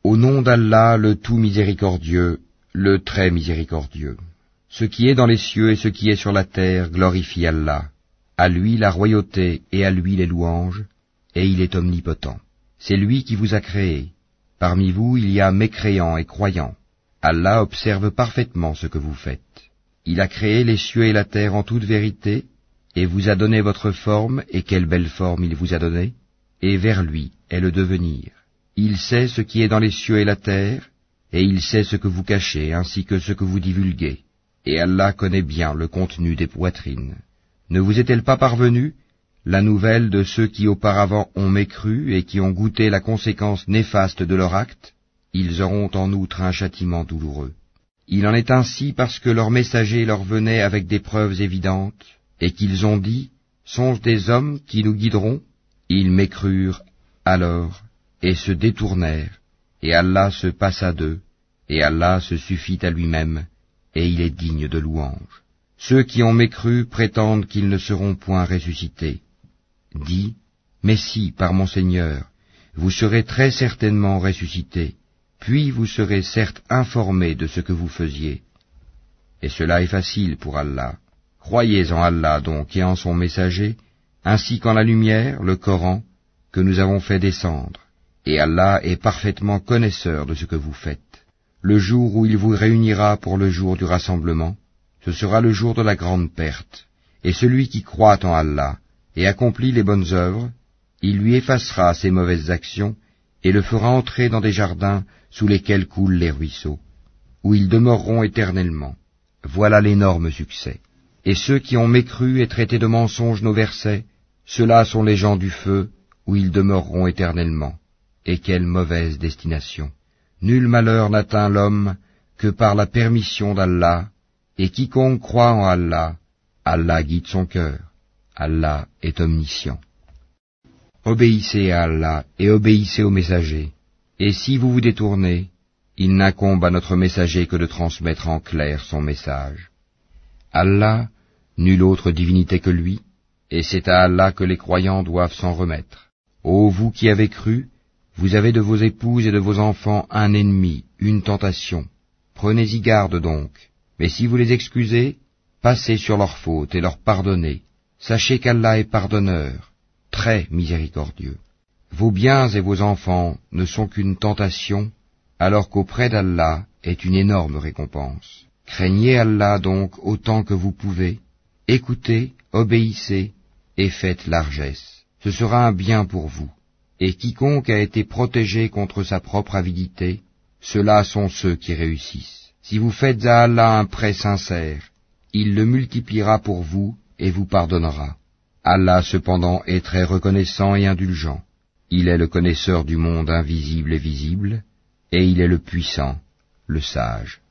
Au nom d'Allah, le tout miséricordieux, le très miséricordieux. Ce qui est dans les cieux et ce qui est sur la terre glorifie Allah. À lui la royauté et à lui les louanges, et il est omnipotent. C'est lui qui vous a créé. Parmi vous il y a mécréants et croyants. Allah observe parfaitement ce que vous faites. Il a créé les cieux et la terre en toute vérité, et vous a donné votre forme, et quelle belle forme il vous a donnée, et vers lui est le devenir. Il sait ce qui est dans les cieux et la terre, et il sait ce que vous cachez, ainsi que ce que vous divulguez. Et Allah connaît bien le contenu des poitrines. Ne vous est-elle pas parvenue la nouvelle de ceux qui auparavant ont mécru et qui ont goûté la conséquence néfaste de leur acte? Ils auront en outre un châtiment douloureux. Il en est ainsi parce que leurs messagers leur venaient avec des preuves évidentes, et qu'ils ont dit, sont-ce des hommes qui nous guideront? Ils mécrurent alors, et se détournèrent, et Allah se passa d'eux, et Allah se suffit à lui-même, et il est digne de louange. Ceux qui ont mécru prétendent qu'ils ne seront point ressuscités. Dis, mais si, par mon Seigneur, vous serez très certainement ressuscités, puis vous serez certes informés de ce que vous faisiez. Et cela est facile pour Allah. Croyez en Allah donc et en son messager, ainsi qu'en la lumière, le Coran, que nous avons fait descendre. Et Allah est parfaitement connaisseur de ce que vous faites. Le jour où il vous réunira pour le jour du rassemblement, ce sera le jour de la grande perte. Et celui qui croit en Allah et accomplit les bonnes œuvres, il lui effacera ses mauvaises actions et le fera entrer dans des jardins sous lesquels coulent les ruisseaux, où ils demeureront éternellement. Voilà l'énorme succès. Et ceux qui ont mécru et traité de mensonges nos versets, ceux-là sont les gens du feu, où ils demeureront éternellement. Et quelle mauvaise destination! Nul malheur n'atteint l'homme que par la permission d'Allah, et quiconque croit en Allah, Allah guide son cœur. Allah est omniscient. Obéissez à Allah et obéissez au messager. Et si vous vous détournez, il n'incombe à notre messager que de transmettre en clair son message. Allah, nulle autre divinité que lui, et c'est à Allah que les croyants doivent s'en remettre. Ô vous qui avez cru, vous avez de vos épouses et de vos enfants un ennemi, une tentation. Prenez-y garde donc. Mais si vous les excusez, passez sur leurs fautes et leur pardonnez. Sachez qu'Allah est pardonneur, très miséricordieux. Vos biens et vos enfants ne sont qu'une tentation, alors qu'auprès d'Allah est une énorme récompense. Craignez Allah donc autant que vous pouvez, écoutez, obéissez et faites largesse. Ce sera un bien pour vous. Et quiconque a été protégé contre sa propre avidité, ceux-là sont ceux qui réussissent. Si vous faites à Allah un prêt sincère, il le multipliera pour vous et vous pardonnera. Allah cependant est très reconnaissant et indulgent. Il est le connaisseur du monde invisible et visible, et il est le puissant, le sage.